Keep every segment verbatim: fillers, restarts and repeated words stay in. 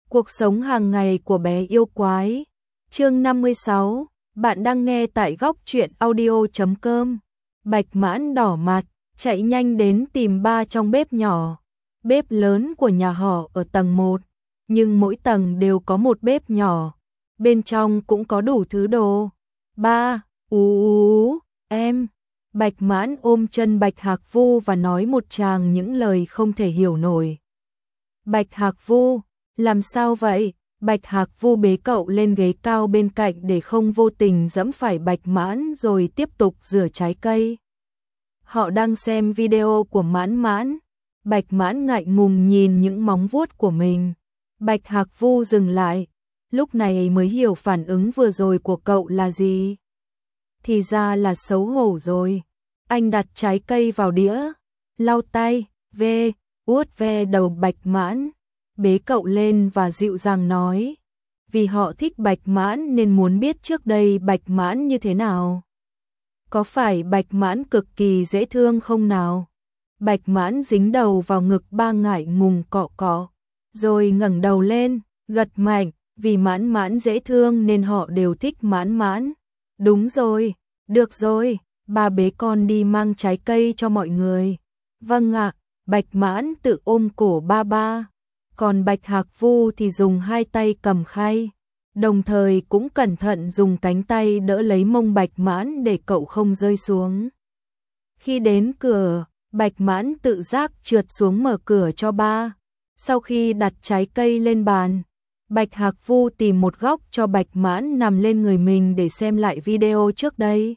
Cuộc sống hàng ngày của bé yêu quái. Chương năm mươi sáu, bạn đang nghe tại góc truyện audio chấm com. Bạch Mãn đỏ mặt, chạy nhanh đến tìm ba trong bếp nhỏ. Bếp lớn của nhà họ ở tầng một, nhưng mỗi tầng đều có một bếp nhỏ. Bên trong cũng có đủ thứ đồ. Ba, ú ú, em. Bạch Mãn ôm chân Bạch Hạc Vu và nói một tràng những lời không thể hiểu nổi. Bạch Hạc Vu, làm sao vậy? Bạch Hạc Vu bế cậu lên ghế cao bên cạnh để không vô tình giẫm phải Bạch Mãn rồi tiếp tục rửa trái cây. Họ đang xem video của Mãn Mãn. Bạch Mãn ngại ngùng nhìn những móng vuốt của mình. Bạch Hạc Vu dừng lại, lúc này mới hiểu phản ứng vừa rồi của cậu là gì. Thì ra là xấu hổ rồi. Anh đặt trái cây vào đĩa, lau tay, ve, vuốt ve đầu Bạch Mãn, bế cậu lên và dịu dàng nói. Vì họ thích Bạch Mãn nên muốn biết trước đây Bạch Mãn như thế nào. Có phải Bạch Mãn cực kỳ dễ thương không nào? Bạch Mãn dính đầu vào ngực ba ngại ngùng cọ cọ, rồi ngẩng đầu lên, gật mạnh, vì Mãn Mãn dễ thương nên họ đều thích Mãn Mãn. Đúng rồi, được rồi, ba bế con đi mang trái cây cho mọi người. Vâng ạ, Bạch Mãn tự ôm cổ ba ba. Còn Bạch Hạc Vu thì dùng hai tay cầm khay, đồng thời cũng cẩn thận dùng cánh tay đỡ lấy mông Bạch Mãn để cậu không rơi xuống. Khi đến cửa, Bạch Mãn tự giác trượt xuống mở cửa cho ba. Sau khi đặt trái cây lên bàn, Bạch Hạc Vu tìm một góc cho Bạch Mãn nằm lên người mình để xem lại video trước đây.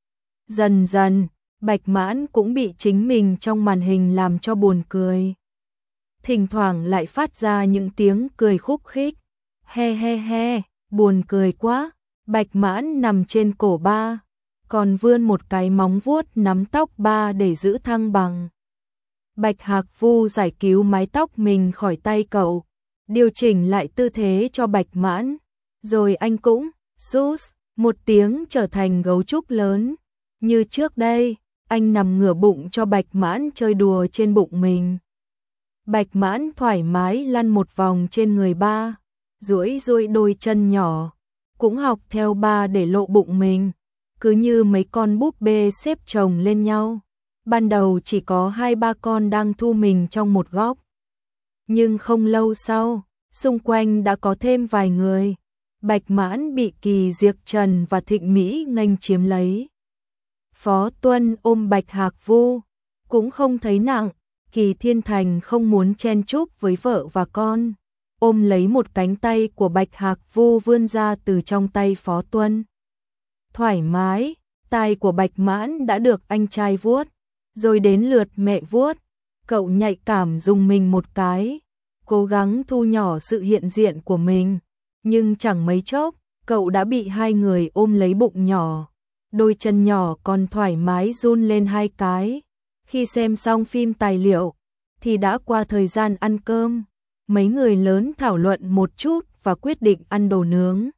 Dần dần, Bạch Mãn cũng bị chính mình trong màn hình làm cho buồn cười. Thỉnh thoảng lại phát ra những tiếng cười khúc khích. He he he, buồn cười quá. Bạch Mãn nằm trên cổ ba, còn vươn một cái móng vuốt nắm tóc ba để giữ thăng bằng. Bạch Hạc Vu giải cứu mái tóc mình khỏi tay cậu, điều chỉnh lại tư thế cho Bạch Mãn, rồi anh cũng sus một tiếng trở thành gấu trúc lớn. Như trước đây, anh nằm ngửa bụng cho Bạch Mãn chơi đùa trên bụng mình. Bạch Mãn thoải mái lăn một vòng trên người ba, duỗi duỗi đôi chân nhỏ, cũng học theo ba để lộ bụng mình, cứ như mấy con búp bê xếp chồng lên nhau. Ban đầu chỉ có hai ba con đang thu mình trong một góc, nhưng không lâu sau, xung quanh đã có thêm vài người. Bạch Mãn bị Kỳ Diệc Trần và Thịnh Mỹ nghênh chiếm lấy. Phó Tuân ôm Bạch Hạc Vu, cũng không thấy nặng. Kỳ Thiên Thành không muốn chen chúc với vợ và con, ôm lấy một cánh tay của Bạch Hạc Vu vươn ra từ trong tay Phó Tuân. Thoải mái, tai của Bạch Mãn đã được anh trai vuốt, rồi đến lượt mẹ vuốt. Cậu nhạy cảm dùng mình một cái, cố gắng thu nhỏ sự hiện diện của mình, nhưng chẳng mấy chốc, cậu đã bị hai người ôm lấy bụng nhỏ. Đôi chân nhỏ còn thoải mái run lên hai cái. Khi xem xong phim tài liệu, thì đã qua thời gian ăn cơm. Mấy người lớn thảo luận một chút và quyết định ăn đồ nướng.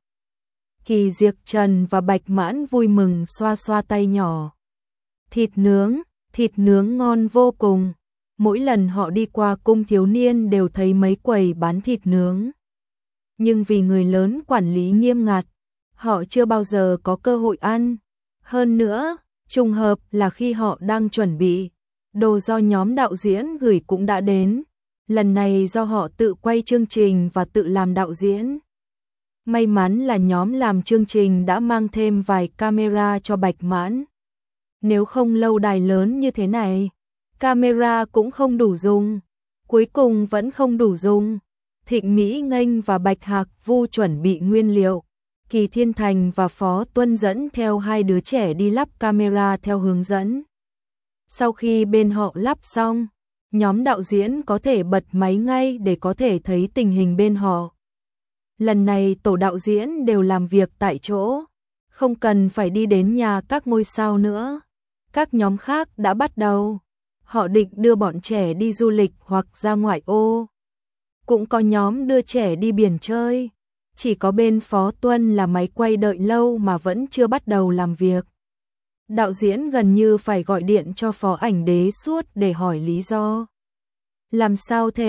Kỳ Diệc Trần và Bạch Mãn vui mừng xoa xoa tay nhỏ. Thịt nướng, thịt nướng ngon vô cùng. Mỗi lần họ đi qua cung thiếu niên đều thấy mấy quầy bán thịt nướng. Nhưng vì người lớn quản lý nghiêm ngặt, họ chưa bao giờ có cơ hội ăn. Hơn nữa, trùng hợp là khi họ đang chuẩn bị, đồ do nhóm đạo diễn gửi cũng đã đến. Lần này do họ tự quay chương trình và tự làm đạo diễn. May mắn là nhóm làm chương trình đã mang thêm vài camera cho Bạch Mãn. Nếu không lâu đài lớn như thế này, camera cũng không đủ dùng. Cuối cùng vẫn không đủ dùng. Thịnh Mỹ nghênh và Bạch Hạc Vu chuẩn bị nguyên liệu. Kỳ Thiên Thành và Phó Tuân dẫn theo hai đứa trẻ đi lắp camera theo hướng dẫn. Sau khi bên họ lắp xong, nhóm đạo diễn có thể bật máy ngay để có thể thấy tình hình bên họ. Lần này tổ đạo diễn đều làm việc tại chỗ, không cần phải đi đến nhà các ngôi sao nữa. Các nhóm khác đã bắt đầu. Họ định đưa bọn trẻ đi du lịch hoặc ra ngoại ô. Cũng có nhóm đưa trẻ đi biển chơi. Chỉ có bên Phó Tuân là máy quay đợi lâu mà vẫn chưa bắt đầu làm việc. Đạo diễn gần như phải gọi điện cho Phó Ảnh Đế suốt để hỏi lý do. Làm sao thế?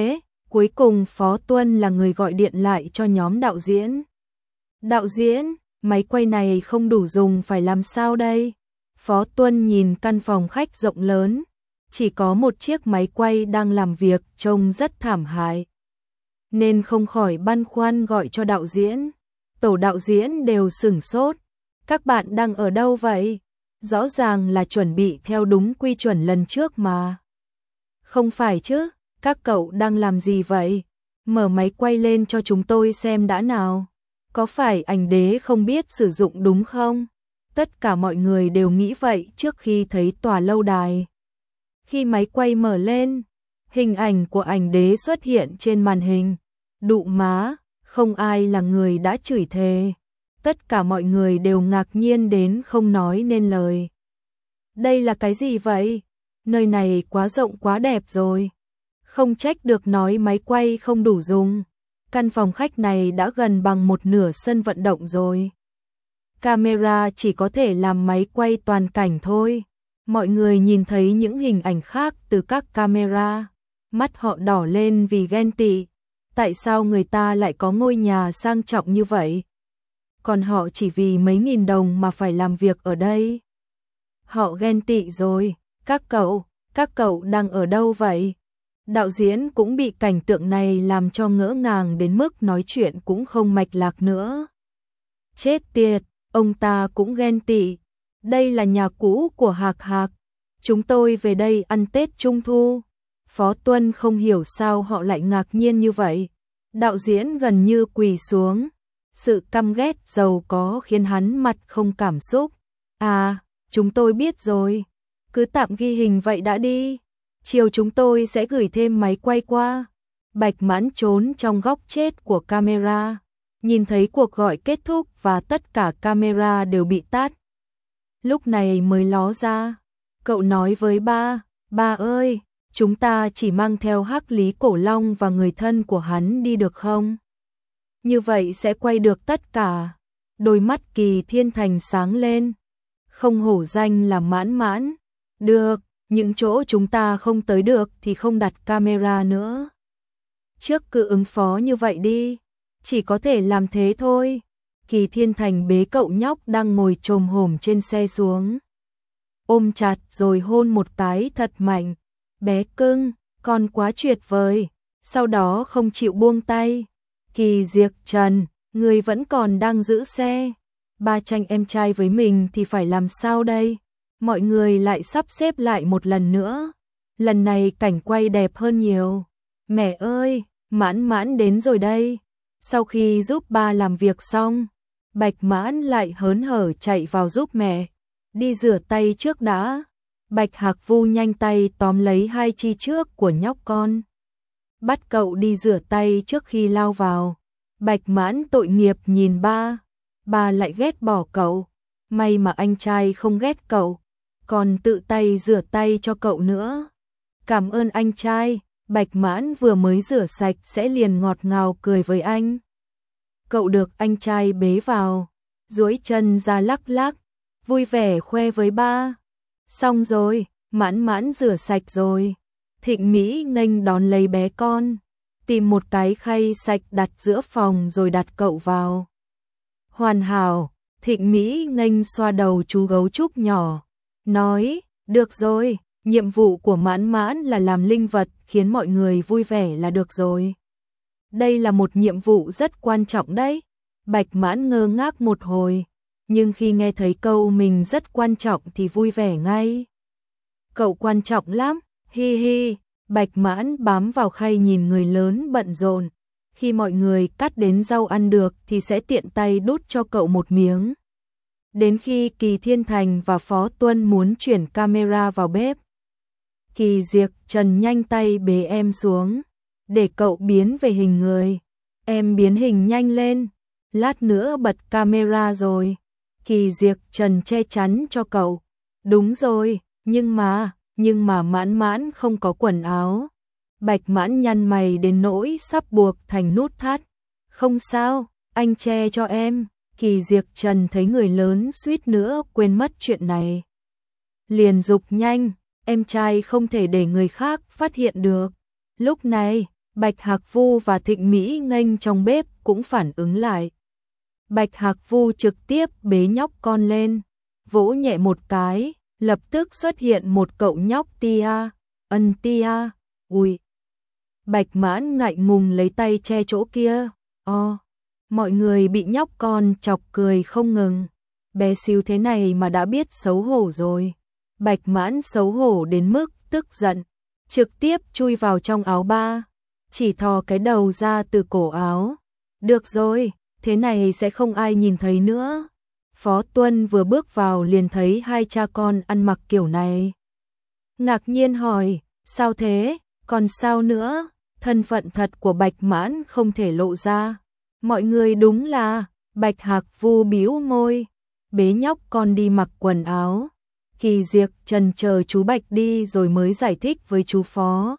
Cuối cùng Phó Tuân là người gọi điện lại cho nhóm đạo diễn. Đạo diễn, máy quay này không đủ dùng phải làm sao đây? Phó Tuân nhìn căn phòng khách rộng lớn, chỉ có một chiếc máy quay đang làm việc trông rất thảm hại. Nên không khỏi băn khoăn gọi cho đạo diễn. Tổ đạo diễn đều sửng sốt. Các bạn đang ở đâu vậy? Rõ ràng là chuẩn bị theo đúng quy chuẩn lần trước mà. Không phải chứ, các cậu đang làm gì vậy? Mở máy quay lên cho chúng tôi xem đã nào. Có phải ảnh đế không biết sử dụng đúng không? Tất cả mọi người đều nghĩ vậy trước khi thấy tòa lâu đài. Khi máy quay mở lên, hình ảnh của ảnh đế xuất hiện trên màn hình. Đụ má, không ai là người đã chửi thề. Tất cả mọi người đều ngạc nhiên đến không nói nên lời. Đây là cái gì vậy? Nơi này quá rộng quá đẹp rồi. Không trách được nói máy quay không đủ dùng. Căn phòng khách này đã gần bằng một nửa sân vận động rồi. Camera chỉ có thể làm máy quay toàn cảnh thôi. Mọi người nhìn thấy những hình ảnh khác từ các camera. Mắt họ đỏ lên vì ghen tị. Tại sao người ta lại có ngôi nhà sang trọng như vậy? Còn họ chỉ vì mấy nghìn đồng mà phải làm việc ở đây. Họ ghen tị rồi. Các cậu, các cậu đang ở đâu vậy? Đạo diễn cũng bị cảnh tượng này làm cho ngỡ ngàng đến mức nói chuyện cũng không mạch lạc nữa. Chết tiệt, ông ta cũng ghen tị. Đây là nhà cũ của Hạc Hạc. Chúng tôi về đây ăn Tết Trung Thu. Phó Tuân không hiểu sao họ lại ngạc nhiên như vậy. Đạo diễn gần như quỳ xuống. Sự căm ghét giàu có khiến hắn mặt không cảm xúc. À, chúng tôi biết rồi. Cứ tạm ghi hình vậy đã đi. Chiều chúng tôi sẽ gửi thêm máy quay qua. Bạch Mãn trốn trong góc chết của camera. Nhìn thấy cuộc gọi kết thúc và tất cả camera đều bị tắt. Lúc này mới ló ra. Cậu nói với ba, ba ơi, chúng ta chỉ mang theo Hắc Lý Cổ Long và người thân của hắn đi được không? Như vậy sẽ quay được tất cả. Đôi mắt Kỳ Thiên Thành sáng lên. Không hổ danh là Mãn Mãn. Được, những chỗ chúng ta không tới được thì không đặt camera nữa. Trước cứ ứng phó như vậy đi. Chỉ có thể làm thế thôi. Kỳ Thiên Thành bế cậu nhóc đang ngồi chồm hổm trên xe xuống. Ôm chặt rồi hôn một cái thật mạnh. Bé cưng, con quá tuyệt vời. Sau đó không chịu buông tay. Kỳ Diệc Trần, người vẫn còn đang giữ xe. Ba tranh em trai với mình thì phải làm sao đây? Mọi người lại sắp xếp lại một lần nữa. Lần này cảnh quay đẹp hơn nhiều. Mẹ ơi, Mãn Mãn đến rồi đây. Sau khi giúp ba làm việc xong, Bạch Mãn lại hớn hở chạy vào giúp mẹ. Đi rửa tay trước đã. Bạch Hạc Vu nhanh tay tóm lấy hai chi trước của nhóc con. Bắt cậu đi rửa tay trước khi lao vào. Bạch Mãn tội nghiệp nhìn ba. Ba lại ghét bỏ cậu. May mà anh trai không ghét cậu. Còn tự tay rửa tay cho cậu nữa. Cảm ơn anh trai. Bạch Mãn vừa mới rửa sạch sẽ liền ngọt ngào cười với anh. Cậu được anh trai bế vào. Duỗi chân ra lắc lắc. Vui vẻ khoe với ba. Xong rồi, Mãn Mãn rửa sạch rồi. Thịnh Mỹ nghênh đón lấy bé con. Tìm một cái khay sạch đặt giữa phòng rồi đặt cậu vào. Hoàn hảo, Thịnh Mỹ nghênh xoa đầu chú gấu trúc nhỏ. Nói, được rồi, nhiệm vụ của Mãn Mãn là làm linh vật khiến mọi người vui vẻ là được rồi. Đây là một nhiệm vụ rất quan trọng đấy. Bạch Mãn ngơ ngác một hồi, nhưng khi nghe thấy câu mình rất quan trọng thì vui vẻ ngay. Cậu quan trọng lắm, hi hi. Bạch Mãn bám vào khay nhìn người lớn bận rộn. Khi mọi người cắt đến rau ăn được thì sẽ tiện tay đút cho cậu một miếng. Đến khi Kỳ Thiên Thành và Phó Tuân muốn chuyển camera vào bếp, Kỳ Diệc Trần nhanh tay bế em xuống, để cậu biến về hình người. Em biến hình nhanh lên, lát nữa bật camera rồi. Kỳ Diệc Trần che chắn cho cậu. Đúng rồi, nhưng mà, nhưng mà Mãn Mãn không có quần áo. Bạch Mãn nhăn mày đến nỗi sắp buộc thành nút thắt. Không sao, anh che cho em. Kỳ Diệc Trần thấy người lớn suýt nữa quên mất chuyện này. Liền dục nhanh, em trai không thể để người khác phát hiện được. Lúc này, Bạch Hạc Vu và Thịnh Mỹ nghênh trong bếp cũng phản ứng lại. Bạch Hạc Vu trực tiếp bế nhóc con lên, vỗ nhẹ một cái, lập tức xuất hiện một cậu nhóc tia, ân tia, ui. Bạch Mãn ngại ngùng lấy tay che chỗ kia, o. Mọi người bị nhóc con chọc cười không ngừng. Bé xíu thế này mà đã biết xấu hổ rồi. Bạch Mãn xấu hổ đến mức tức giận, trực tiếp chui vào trong áo ba, chỉ thò cái đầu ra từ cổ áo. Được rồi, thế này sẽ không ai nhìn thấy nữa. Phó Tuân vừa bước vào liền thấy hai cha con ăn mặc kiểu này. Ngạc nhiên hỏi, sao thế, còn sao nữa, thân phận thật của Bạch Mãn không thể lộ ra. Mọi người đúng là, Bạch Hạc Vu bĩu môi, bế nhóc con đi mặc quần áo. Kỳ Diệp trần chờ chú Bạch đi rồi mới giải thích với chú Phó.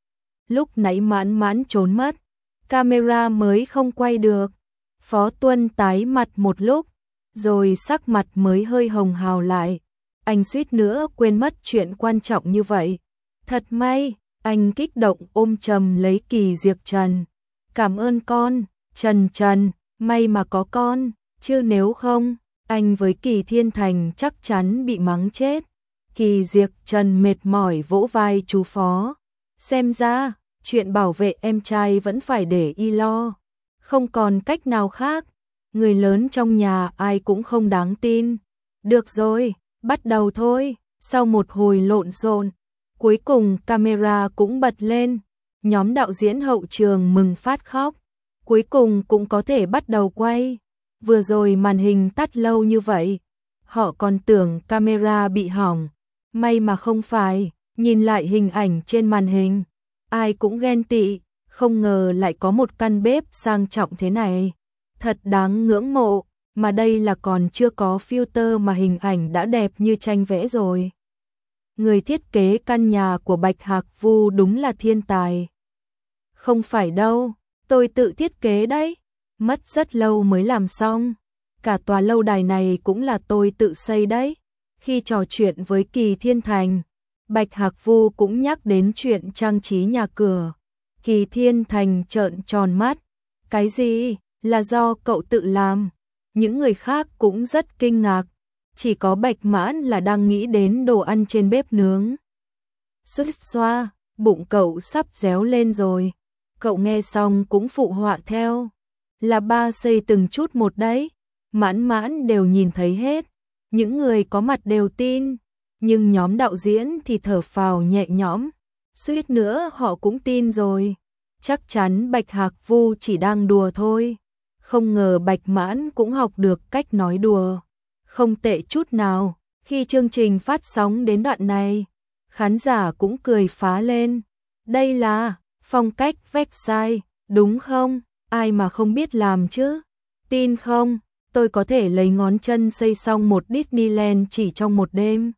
Lúc nãy Mãn Mãn trốn mất, camera mới không quay được. Phó Tuân tái mặt một lúc, rồi sắc mặt mới hơi hồng hào lại. Anh suýt nữa quên mất chuyện quan trọng như vậy. Thật may, anh kích động ôm chầm lấy Kỳ Diệp Trần. Cảm ơn con, Trần Trần, may mà có con, chứ nếu không, anh với Kỳ Thiên Thành chắc chắn bị mắng chết. Kỳ Diệp Trần mệt mỏi vỗ vai chú Phó. Xem ra, chuyện bảo vệ em trai vẫn phải để y lo. Không còn cách nào khác. Người lớn trong nhà ai cũng không đáng tin. Được rồi, bắt đầu thôi. Sau một hồi lộn xộn, cuối cùng camera cũng bật lên. Nhóm đạo diễn hậu trường mừng phát khóc. Cuối cùng cũng có thể bắt đầu quay. Vừa rồi màn hình tắt lâu như vậy, họ còn tưởng camera bị hỏng. May mà không phải, nhìn lại hình ảnh trên màn hình, ai cũng ghen tị, không ngờ lại có một căn bếp sang trọng thế này. Thật đáng ngưỡng mộ, mà đây là còn chưa có filter mà hình ảnh đã đẹp như tranh vẽ rồi. Người thiết kế căn nhà của Bạch Hạc Vu đúng là thiên tài. Không phải đâu, tôi tự thiết kế đấy, mất rất lâu mới làm xong. Cả tòa lâu đài này cũng là tôi tự xây đấy. Khi trò chuyện với Kỳ Thiên Thành, Bạch Hạc Vu cũng nhắc đến chuyện trang trí nhà cửa. Kỳ Thiên Thành trợn tròn mắt. Cái gì? Là do cậu tự làm? Những người khác cũng rất kinh ngạc. Chỉ có Bạch Mãn là đang nghĩ đến đồ ăn trên bếp nướng. Xuất xoa, bụng cậu sắp réo lên rồi. Cậu nghe xong cũng phụ họa theo. Là ba xây từng chút một đấy. Mãn Mãn đều nhìn thấy hết. Những người có mặt đều tin. Nhưng nhóm đạo diễn thì thở phào nhẹ nhõm. Suýt nữa họ cũng tin rồi. Chắc chắn Bạch Hạc Vu chỉ đang đùa thôi. Không ngờ Bạch Mãn cũng học được cách nói đùa. Không tệ chút nào. Khi chương trình phát sóng đến đoạn này, khán giả cũng cười phá lên. Đây là phong cách Versailles, đúng không? Ai mà không biết làm chứ? Tin không? Tôi có thể lấy ngón chân xây xong một Disneyland chỉ trong một đêm.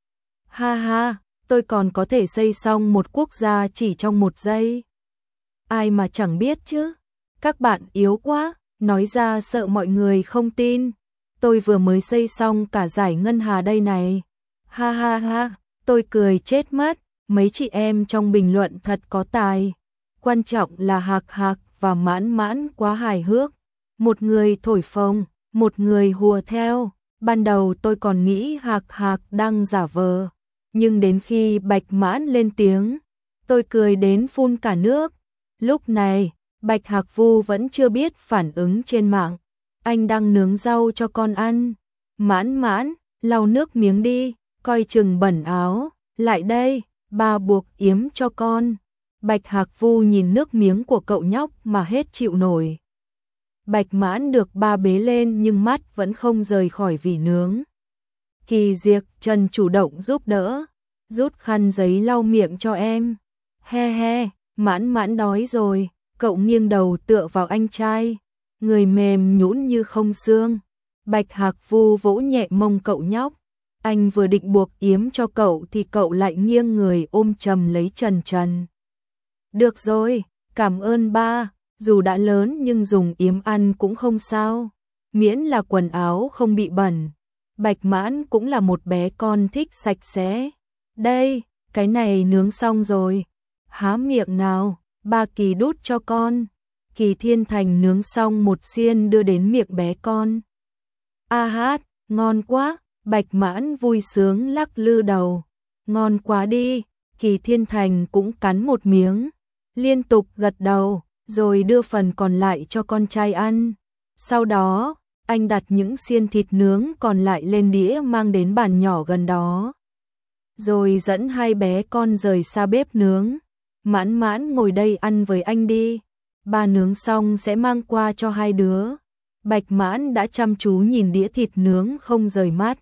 Ha ha, tôi còn có thể xây xong một quốc gia chỉ trong một giây. Ai mà chẳng biết chứ? Các bạn yếu quá, nói ra sợ mọi người không tin. Tôi vừa mới xây xong cả giải ngân hà đây này. Ha ha ha, tôi cười chết mất. Mấy chị em trong bình luận thật có tài. Quan trọng là Hạc Hạc và Mãn Mãn quá hài hước. Một người thổi phồng, một người hùa theo. Ban đầu tôi còn nghĩ Hạc Hạc đang giả vờ. Nhưng đến khi Bạch Mãn lên tiếng, tôi cười đến phun cả nước. Lúc này, Bạch Hạc Vu vẫn chưa biết phản ứng trên mạng. Anh đang nướng rau cho con ăn. Mãn Mãn, lau nước miếng đi, coi chừng bẩn áo. Lại đây, bà buộc yếm cho con. Bạch Hạc Vu nhìn nước miếng của cậu nhóc mà hết chịu nổi. Bạch Mãn được ba bế lên nhưng mắt vẫn không rời khỏi vỉ nướng. Kỳ Diệp Trần chủ động giúp đỡ, rút khăn giấy lau miệng cho em. He he, Mãn Mãn đói rồi, cậu nghiêng đầu tựa vào anh trai, người mềm nhũn như không xương. Bạch Hạc Vu vỗ nhẹ mông cậu nhóc, anh vừa định buộc yếm cho cậu thì cậu lại nghiêng người ôm chầm lấy Trần Trần. Được rồi, cảm ơn ba, dù đã lớn nhưng dùng yếm ăn cũng không sao, miễn là quần áo không bị bẩn. Bạch Mãn cũng là một bé con thích sạch sẽ. Đây, cái này nướng xong rồi. Há miệng nào, ba Kỳ đút cho con. Kỳ Thiên Thành nướng xong một xiên đưa đến miệng bé con. A hát, ngon quá, Bạch Mãn vui sướng lắc lư đầu. Ngon quá đi, Kỳ Thiên Thành cũng cắn một miếng, liên tục gật đầu, rồi đưa phần còn lại cho con trai ăn. Sau đó, anh đặt những xiên thịt nướng còn lại lên đĩa mang đến bàn nhỏ gần đó. Rồi dẫn hai bé con rời xa bếp nướng. Mãn Mãn ngồi đây ăn với anh đi. Ba nướng xong sẽ mang qua cho hai đứa. Bạch Mãn đã chăm chú nhìn đĩa thịt nướng không rời mắt.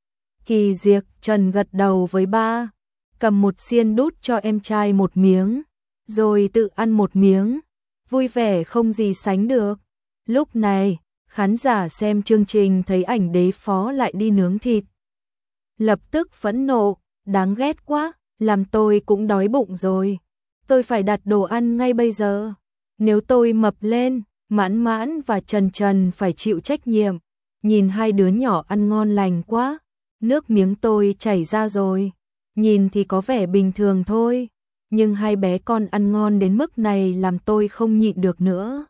Kỳ Diệc Trần gật đầu với ba, cầm một xiên đút cho em trai một miếng, rồi tự ăn một miếng, vui vẻ không gì sánh được. Lúc này, khán giả xem chương trình thấy ảnh đế phó lại đi nướng thịt. Lập tức phẫn nộ, đáng ghét quá, làm tôi cũng đói bụng rồi. Tôi phải đặt đồ ăn ngay bây giờ. Nếu tôi mập lên, Mãn Mãn và Trần Trần phải chịu trách nhiệm. Nhìn hai đứa nhỏ ăn ngon lành quá, nước miếng tôi chảy ra rồi. Nhìn thì có vẻ bình thường thôi, nhưng hai bé con ăn ngon đến mức này làm tôi không nhịn được nữa.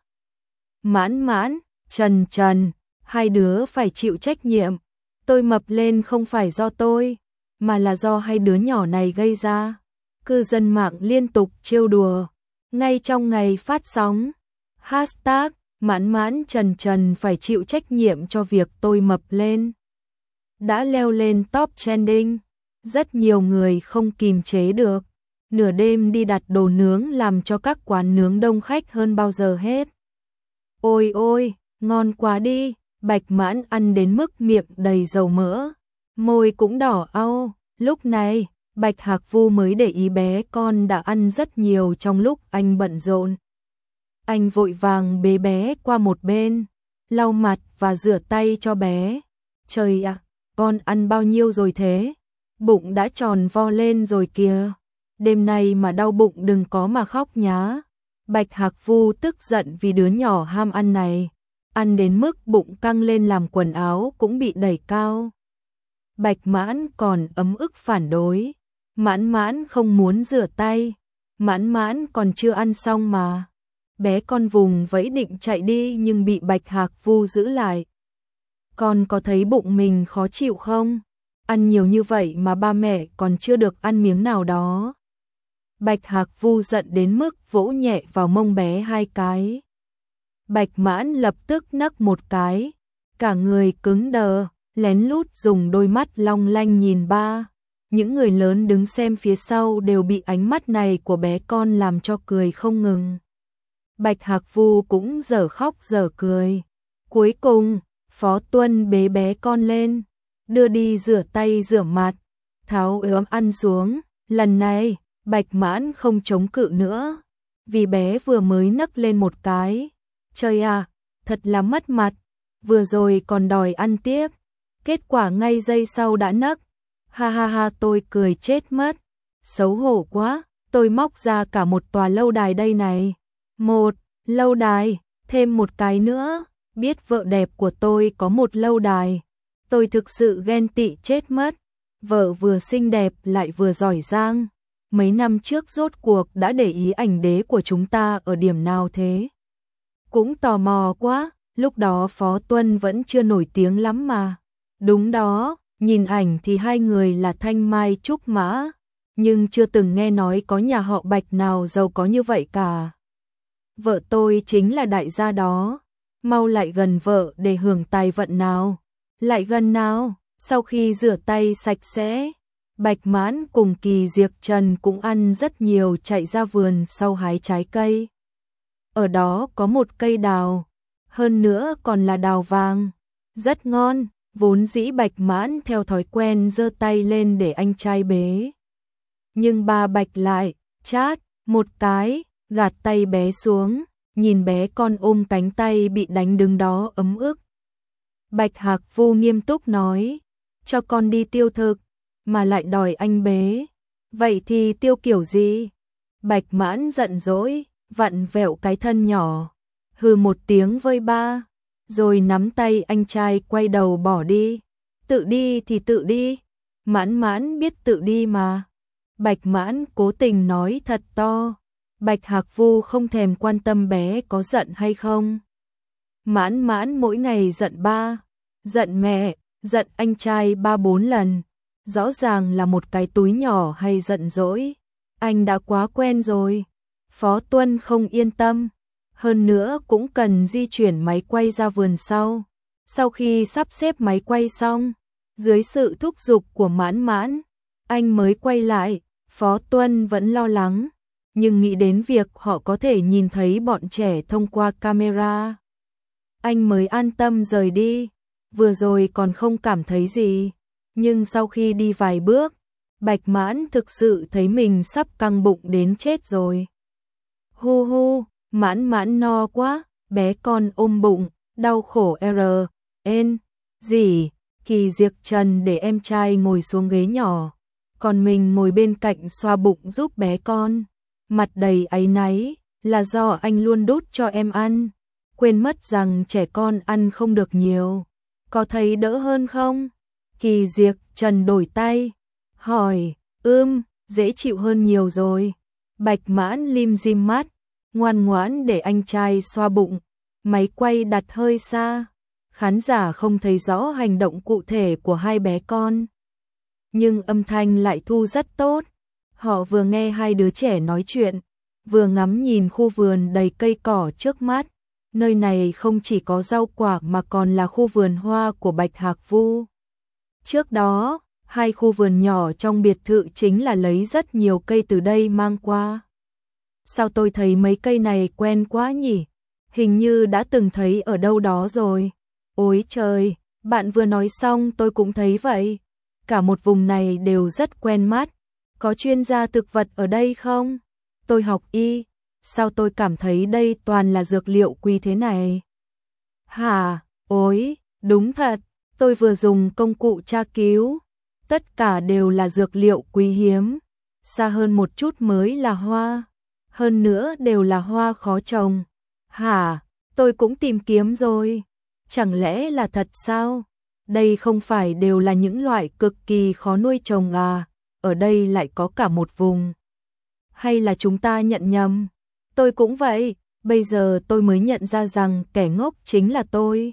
Mãn Mãn, Trần Trần, hai đứa phải chịu trách nhiệm. Tôi mập lên không phải do tôi, mà là do hai đứa nhỏ này gây ra. Cư dân mạng liên tục trêu đùa. Ngay trong ngày phát sóng, hashtag Mãn Mãn Trần Trần phải chịu trách nhiệm cho việc tôi mập lên đã leo lên top trending. Rất nhiều người không kìm chế được, nửa đêm đi đặt đồ nướng làm cho các quán nướng đông khách hơn bao giờ hết. Ôi ôi, ngon quá đi, Bạch Mãn ăn đến mức miệng đầy dầu mỡ, môi cũng đỏ au. Lúc này, Bạch Hạc Vu mới để ý bé con đã ăn rất nhiều trong lúc anh bận rộn. Anh vội vàng bế bé qua một bên, lau mặt và rửa tay cho bé. Trời ạ, con ăn bao nhiêu rồi thế? Bụng đã tròn vo lên rồi kìa. Đêm nay mà đau bụng đừng có mà khóc nhá. Bạch Hạc Vu tức giận vì đứa nhỏ ham ăn này, ăn đến mức bụng căng lên làm quần áo cũng bị đẩy cao. Bạch Mãn còn ấm ức phản đối. Mãn Mãn không muốn rửa tay. Mãn Mãn còn chưa ăn xong mà. Bé con vùng vẫy định chạy đi nhưng bị Bạch Hạc Vu giữ lại. Con có thấy bụng mình khó chịu không? Ăn nhiều như vậy mà ba mẹ còn chưa được ăn miếng nào đó. Bạch Hạc Vu giận đến mức vỗ nhẹ vào mông bé hai cái. Bạch Mãn lập tức nấc một cái, cả người cứng đờ, lén lút dùng đôi mắt long lanh nhìn ba. Những người lớn đứng xem phía sau đều bị ánh mắt này của bé con làm cho cười không ngừng. Bạch Hạc Vu cũng dở khóc dở cười. Cuối cùng, Phó Tuân bế bé con lên, đưa đi rửa tay rửa mặt, tháo ấm ăn xuống. Lần này, Bạch Mãn không chống cự nữa, vì bé vừa mới nấc lên một cái. Trời à, thật là mất mặt, vừa rồi còn đòi ăn tiếp, kết quả ngay giây sau đã nấc. Ha ha ha, tôi cười chết mất. Xấu hổ quá, tôi móc ra cả một tòa lâu đài đây này. Một, lâu đài, thêm một cái nữa, biết vợ đẹp của tôi có một lâu đài. Tôi thực sự ghen tị chết mất. Vợ vừa xinh đẹp lại vừa giỏi giang. Mấy năm trước rốt cuộc đã để ý ảnh đế của chúng ta ở điểm nào thế? Cũng tò mò quá, lúc đó Phó Tuân vẫn chưa nổi tiếng lắm mà. Đúng đó, nhìn ảnh thì hai người là thanh mai trúc mã, nhưng chưa từng nghe nói có nhà họ Bạch nào giàu có như vậy cả. Vợ tôi chính là đại gia đó, mau lại gần vợ để hưởng tài vận nào. Lại gần nào. Sau khi rửa tay sạch sẽ, Bạch Mãn cùng Kỳ Diệc Trần cũng ăn rất nhiều, chạy ra vườn sau hái trái cây. Ở đó có một cây đào, hơn nữa còn là đào vàng, rất ngon. Vốn dĩ Bạch Mãn theo thói quen giơ tay lên để anh trai bế, nhưng ba Bạch lại chát một cái, gạt tay bé xuống, nhìn bé con ôm cánh tay bị đánh đứng đó ấm ức. Bạch Hạc Vu nghiêm túc nói, cho con đi tiêu thực, mà lại đòi anh bế. Vậy thì tiêu kiểu gì? Bạch Mãn giận dỗi, vặn vẹo cái thân nhỏ, hừ một tiếng với ba, rồi nắm tay anh trai quay đầu bỏ đi. Tự đi thì tự đi, Mãn Mãn biết tự đi mà. Bạch Mãn cố tình nói thật to, Bạch Hạc Vu không thèm quan tâm bé có giận hay không. Mãn Mãn mỗi ngày giận ba, giận mẹ, giận anh trai ba bốn lần. Rõ ràng là một cái túi nhỏ hay giận dỗi. Anh đã quá quen rồi. Phó Tuân không yên tâm. Hơn nữa cũng cần di chuyển máy quay ra vườn sau. Sau khi sắp xếp máy quay xong, dưới sự thúc giục của Mãn Mãn, anh mới quay lại. Phó Tuân vẫn lo lắng, nhưng nghĩ đến việc họ có thể nhìn thấy bọn trẻ thông qua camera, anh mới an tâm rời đi. Vừa rồi còn không cảm thấy gì, nhưng sau khi đi vài bước, Bạch Mãn thực sự thấy mình sắp căng bụng đến chết rồi. Hu hu, Mãn Mãn no quá, bé con ôm bụng, đau khổ r, n, gì, Kỳ Diệp Trần để em trai ngồi xuống ghế nhỏ, còn mình ngồi bên cạnh xoa bụng giúp bé con, mặt đầy áy náy, là do anh luôn đút cho em ăn, quên mất rằng trẻ con ăn không được nhiều, có thấy đỡ hơn không? Kỳ Diệp Trần đổi tay, hỏi, ưm, dễ chịu hơn nhiều rồi. Bạch Mãn lim dim mắt, ngoan ngoãn để anh trai xoa bụng, máy quay đặt hơi xa, khán giả không thấy rõ hành động cụ thể của hai bé con. Nhưng âm thanh lại thu rất tốt, họ vừa nghe hai đứa trẻ nói chuyện, vừa ngắm nhìn khu vườn đầy cây cỏ trước mắt. Nơi này không chỉ có rau quả mà còn là khu vườn hoa của Bạch Hạc Vu. Trước đó, hai khu vườn nhỏ trong biệt thự chính là lấy rất nhiều cây từ đây mang qua. Sao tôi thấy mấy cây này quen quá nhỉ? Hình như đã từng thấy ở đâu đó rồi. Ôi trời, bạn vừa nói xong tôi cũng thấy vậy. Cả một vùng này đều rất quen mắt. Có chuyên gia thực vật ở đây không? Tôi học y, sao tôi cảm thấy đây toàn là dược liệu quý thế này? Hả, ôi, đúng thật, tôi vừa dùng công cụ tra cứu. Tất cả đều là dược liệu quý hiếm. Xa hơn một chút mới là hoa. Hơn nữa đều là hoa khó trồng. Hả, tôi cũng tìm kiếm rồi. Chẳng lẽ là thật sao? Đây không phải đều là những loại cực kỳ khó nuôi trồng à? Ở đây lại có cả một vùng. Hay là chúng ta nhận nhầm? Tôi cũng vậy, bây giờ tôi mới nhận ra rằng kẻ ngốc chính là tôi.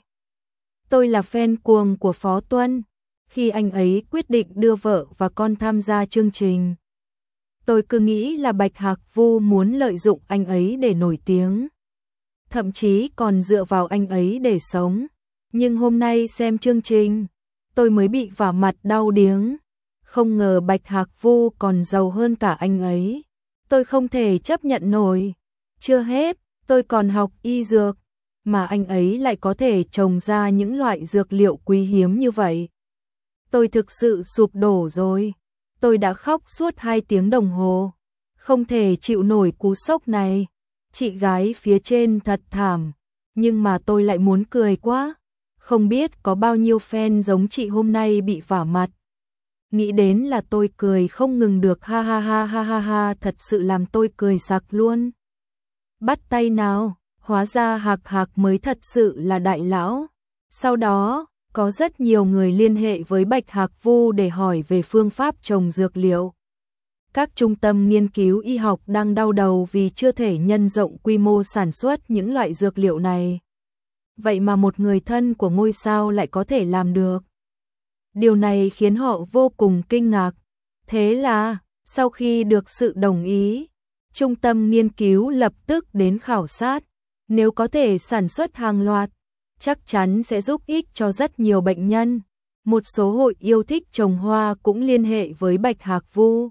Tôi là fan cuồng của Phó Tuân. Khi anh ấy quyết định đưa vợ và con tham gia chương trình, tôi cứ nghĩ là Bạch Hạc Vu muốn lợi dụng anh ấy để nổi tiếng. Thậm chí còn dựa vào anh ấy để sống. Nhưng hôm nay xem chương trình, tôi mới bị vả mặt đau điếng. Không ngờ Bạch Hạc Vu còn giàu hơn cả anh ấy. Tôi không thể chấp nhận nổi. Chưa hết, tôi còn học y dược, mà anh ấy lại có thể trồng ra những loại dược liệu quý hiếm như vậy. Tôi thực sự sụp đổ rồi. Tôi đã khóc suốt hai tiếng đồng hồ. Không thể chịu nổi cú sốc này. Chị gái phía trên thật thảm. Nhưng mà tôi lại muốn cười quá. Không biết có bao nhiêu fan giống chị hôm nay bị vả mặt. Nghĩ đến là tôi cười không ngừng được, ha ha ha ha ha ha, thật sự làm tôi cười sặc luôn. Bắt tay nào, hóa ra Hạc Hạc mới thật sự là đại lão. Sau đó, có rất nhiều người liên hệ với Bạch Hạc Vu để hỏi về phương pháp trồng dược liệu. Các trung tâm nghiên cứu y học đang đau đầu vì chưa thể nhân rộng quy mô sản xuất những loại dược liệu này. Vậy mà một người thân của ngôi sao lại có thể làm được. Điều này khiến họ vô cùng kinh ngạc. Thế là, sau khi được sự đồng ý, trung tâm nghiên cứu lập tức đến khảo sát. Nếu có thể sản xuất hàng loạt, chắc chắn sẽ giúp ích cho rất nhiều bệnh nhân. Một số hội yêu thích trồng hoa cũng liên hệ với Bạch Hạc Vu.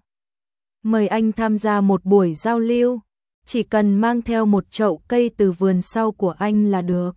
Mời anh tham gia một buổi giao lưu. Chỉ cần mang theo một chậu cây từ vườn sau của anh là được.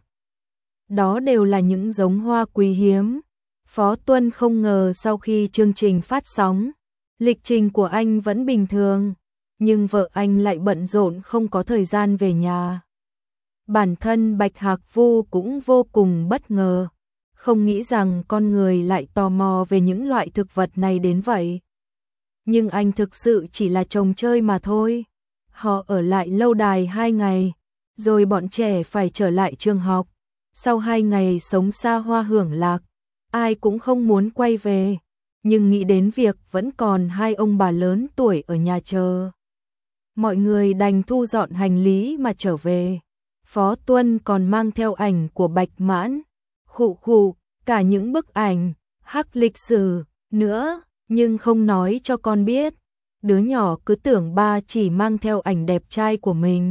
Đó đều là những giống hoa quý hiếm. Phó Tuân không ngờ sau khi chương trình phát sóng, lịch trình của anh vẫn bình thường, nhưng vợ anh lại bận rộn không có thời gian về nhà. Bản thân Bạch Hạc Vu cũng vô cùng bất ngờ, không nghĩ rằng con người lại tò mò về những loại thực vật này đến vậy. Nhưng anh thực sự chỉ là trò chơi mà thôi. Họ ở lại lâu đài hai ngày, rồi bọn trẻ phải trở lại trường học. Sau hai ngày sống xa hoa hưởng lạc, ai cũng không muốn quay về, nhưng nghĩ đến việc vẫn còn hai ông bà lớn tuổi ở nhà chờ. mọi người đành thu dọn hành lý mà trở về. Phó Tuân còn mang theo ảnh của Bạch Mãn, khụ khụ, cả những bức ảnh, hắc lịch sử, nữa, nhưng không nói cho con biết. Đứa nhỏ cứ tưởng ba chỉ mang theo ảnh đẹp trai của mình.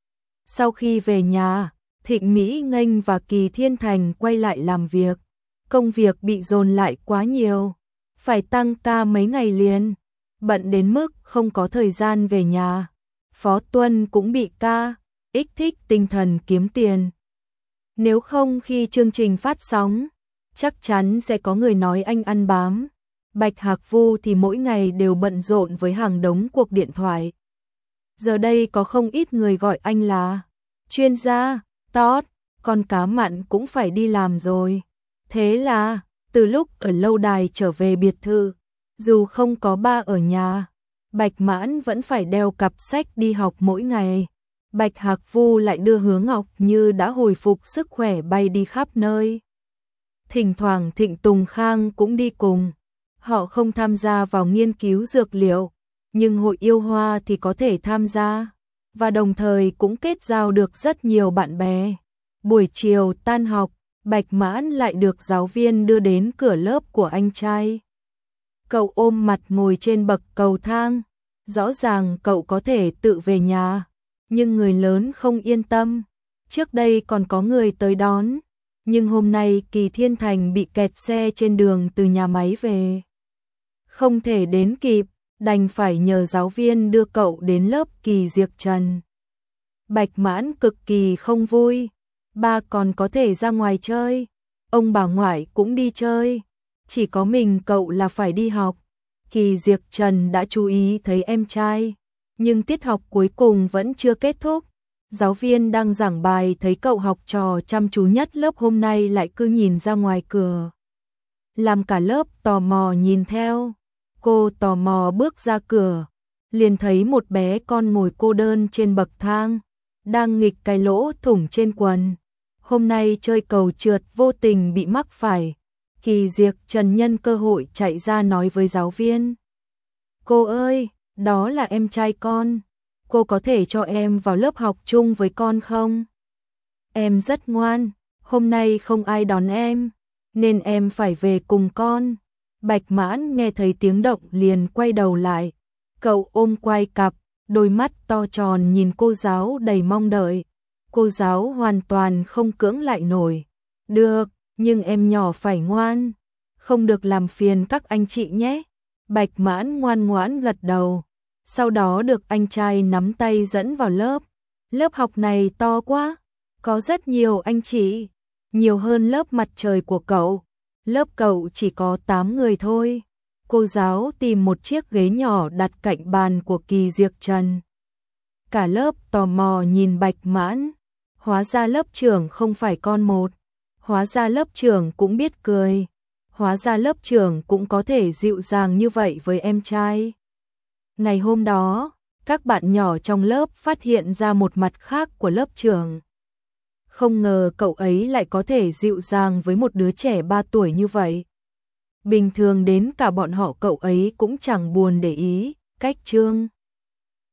Sau khi về nhà, Thịnh Mỹ Nghênh và Kỳ Thiên Thành quay lại làm việc. Công việc bị dồn lại quá nhiều, phải tăng ca mấy ngày liền, bận đến mức không có thời gian về nhà. Phó Tuân cũng bị ca, ích thích tinh thần kiếm tiền. Nếu không khi chương trình phát sóng, chắc chắn sẽ có người nói anh ăn bám. Bạch Hạc Vu thì mỗi ngày đều bận rộn với hàng đống cuộc điện thoại. Giờ đây có không ít người gọi anh là chuyên gia, Todd, con cá mặn cũng phải đi làm rồi. Thế là, từ lúc ở lâu đài trở về biệt thự, dù không có ba ở nhà, Bạch Mãn vẫn phải đeo cặp sách đi học mỗi ngày. Bạch Hạc Vu lại đưa Hứa Ngọc Như đã hồi phục sức khỏe bay đi khắp nơi. Thỉnh thoảng Thịnh Tùng Khang cũng đi cùng. Họ không tham gia vào nghiên cứu dược liệu, nhưng hội yêu hoa thì có thể tham gia, và đồng thời cũng kết giao được rất nhiều bạn bè. Buổi chiều tan học, Bạch Mãn lại được giáo viên đưa đến cửa lớp của anh trai. Cậu ôm mặt ngồi trên bậc cầu thang, rõ ràng cậu có thể tự về nhà, nhưng người lớn không yên tâm. Trước đây còn có người tới đón, nhưng hôm nay Kỳ Thiên Thành bị kẹt xe trên đường từ nhà máy về. Không thể đến kịp, đành phải nhờ giáo viên đưa cậu đến lớp Kỳ Diệc Trần. Bạch Mãn cực kỳ không vui, ba còn có thể ra ngoài chơi, ông bà ngoại cũng đi chơi, chỉ có mình cậu là phải đi học. Kỳ Diệc Trần đã chú ý thấy em trai, nhưng tiết học cuối cùng vẫn chưa kết thúc. Giáo viên đang giảng bài thấy cậu học trò chăm chú nhất lớp hôm nay lại cứ nhìn ra ngoài cửa, làm cả lớp tò mò nhìn theo. Cô tò mò bước ra cửa, liền thấy một bé con ngồi cô đơn trên bậc thang, đang nghịch cái lỗ thủng trên quần. Hôm nay chơi cầu trượt vô tình bị mắc phải. Kỳ Diệc Trần nhân cơ hội chạy ra nói với giáo viên: "Cô ơi, đó là em trai con, cô có thể cho em vào lớp học chung với con không? Em rất ngoan, hôm nay không ai đón em, nên em phải về cùng con." Bạch Mãn nghe thấy tiếng động liền quay đầu lại, cậu ôm quai cặp, đôi mắt to tròn nhìn cô giáo đầy mong đợi. Cô giáo hoàn toàn không cưỡng lại nổi: "Được, nhưng em nhỏ phải ngoan, không được làm phiền các anh chị nhé." Bạch Mãn ngoan ngoãn gật đầu, sau đó được anh trai nắm tay dẫn vào lớp. Lớp học này to quá, có rất nhiều anh chị, nhiều hơn lớp mặt trời của cậu. Lớp cậu chỉ có tám người thôi. Cô giáo tìm một chiếc ghế nhỏ đặt cạnh bàn của Kỳ Diệc Trần. Cả lớp tò mò nhìn Bạch Mãn. Hóa ra lớp trưởng không phải con một. Hóa ra lớp trưởng cũng biết cười. Hóa ra lớp trưởng cũng có thể dịu dàng như vậy với em trai. Ngày hôm đó, các bạn nhỏ trong lớp phát hiện ra một mặt khác của lớp trưởng. Không ngờ cậu ấy lại có thể dịu dàng với một đứa trẻ ba tuổi như vậy. Bình thường đến cả bọn họ cậu ấy cũng chẳng buồn để ý. Cách chương